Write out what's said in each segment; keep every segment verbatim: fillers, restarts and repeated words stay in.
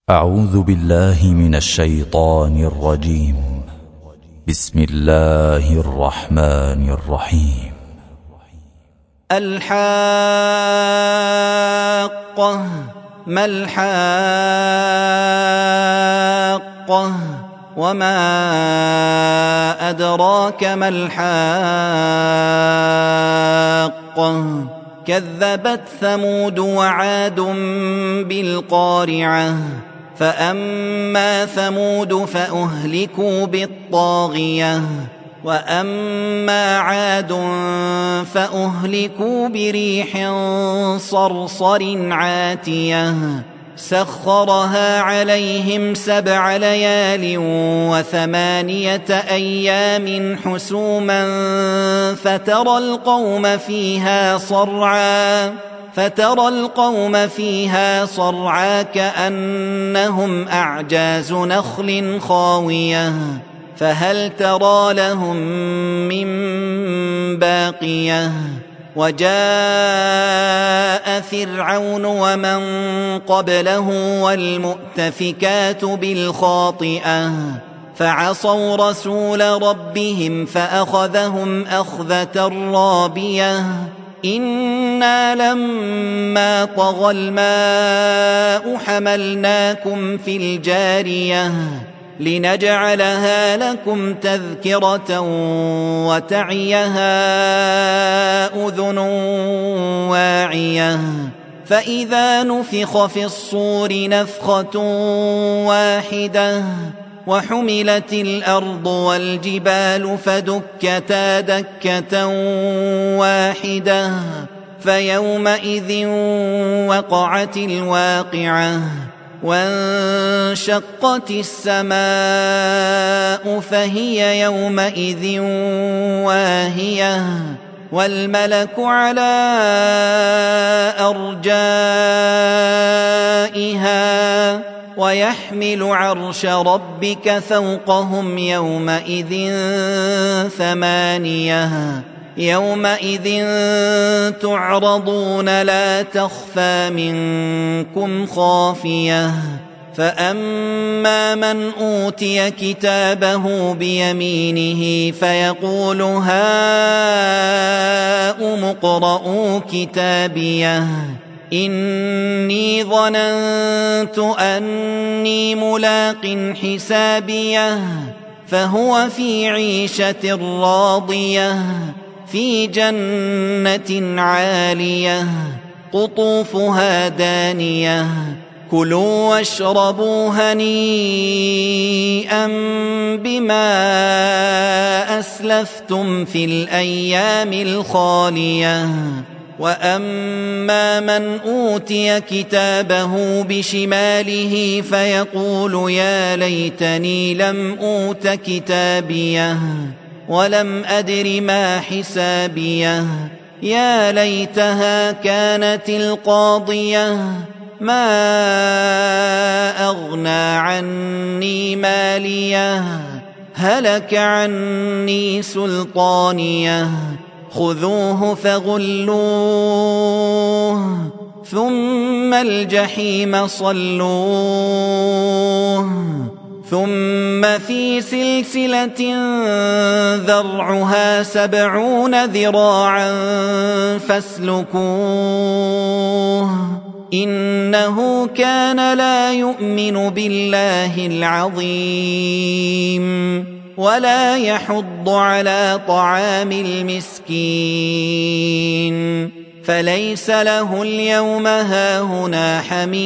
أعوذ بالله من الشيطان الرجيم. بسم الله الرحمن الرحيم. الحاقة ما الحاقة وما أدراك ما الحاقة كذبت ثمود وعاد بالقارعة فأما ثمود فأهلكوا بالطاغية وأما عاد فأهلكوا بريح صرصر عاتية سخرها عليهم سبع ليال وثمانية أيام حسوما فترى القوم فيها صرعا فترى القوم فيها صرعا كأنهم أعجاز نخل خاوية فهل ترى لهم من باقية وجاء فرعون ومن قبله والمؤتفكات بالخاطئة فعصوا رسول ربهم فأخذهم أخذة رابية إنا لما طغى الماء حملناكم في الجارية لنجعلها لكم تذكرة وتعيها أذن واعية فإذا نفخ في الصور نفخة واحدة وحملت الأرض والجبال فدكتا دكة واحدة فيومئذ وقعت الواقعة وانشقت السماء فهي يومئذ واهية والملك على أرجائها ويحمل عرش ربك فوقهم يومئذ ثمانية يومئذ تعرضون لا تخفى منكم خافية فأما من أوتي كتابه بيمينه فيقول هاؤم اقرءوا كتابيه إني ظننت أني ملاق حسابيه فهو في عيشة راضية في جنة عالية قطوفها دانية كلوا واشربوا هنيئا بما أسلفتم في الأيام الخالية وأما من أوتي كتابه بشماله فيقول يا ليتني لم أوت كتابيه ولم أدر ما حسابيه يا ليتها كانت القاضية ما أغنى عني ماليه هلك عني سلطانيه خذوه فغلوه ثم الجحيم صلوه ثم في سلسلة ذرعها سبعون ذراعا فاسلكوه إنه كان لا يؤمن بالله العظيم ولا يحض على طعام المسكين فليس له اليوم هاهنا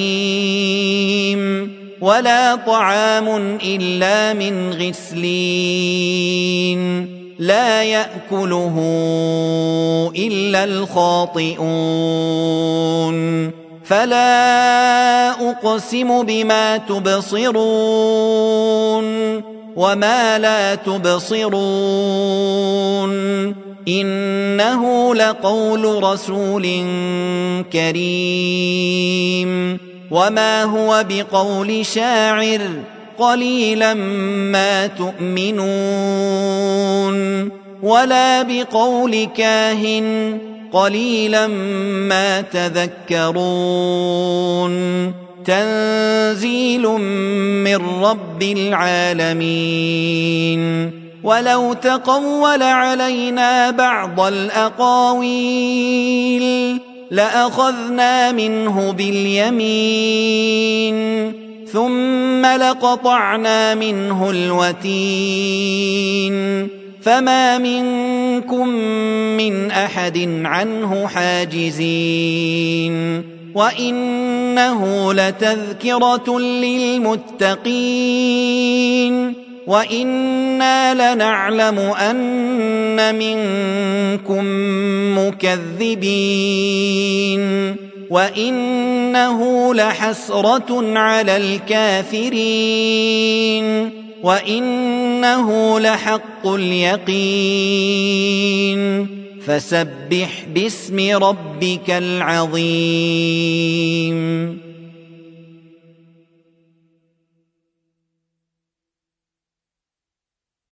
حميم ولا طعام إلا من غسلين لا يأكله إلا الخاطئون فلا أقسم بما تبصرون وما لا تبصرون إنه لقول رسول كريم وما هو بقول شاعر قليلا ما تؤمنون ولا بقول كاهن قليلا ما تذكرون تنزيل من رب العالمين ولو تقول علينا بعض الأقاويل لأخذنا منه باليمين ثم لقطعنا منه الوتين فما منكم من أحد عنه حاجزين وإنه لتذكرة للمتقين وإنا لنعلم أن منكم مكذبين وإنه لحسرة على الكافرين وإنه لحق اليقين فسبح باسم ربك العظيم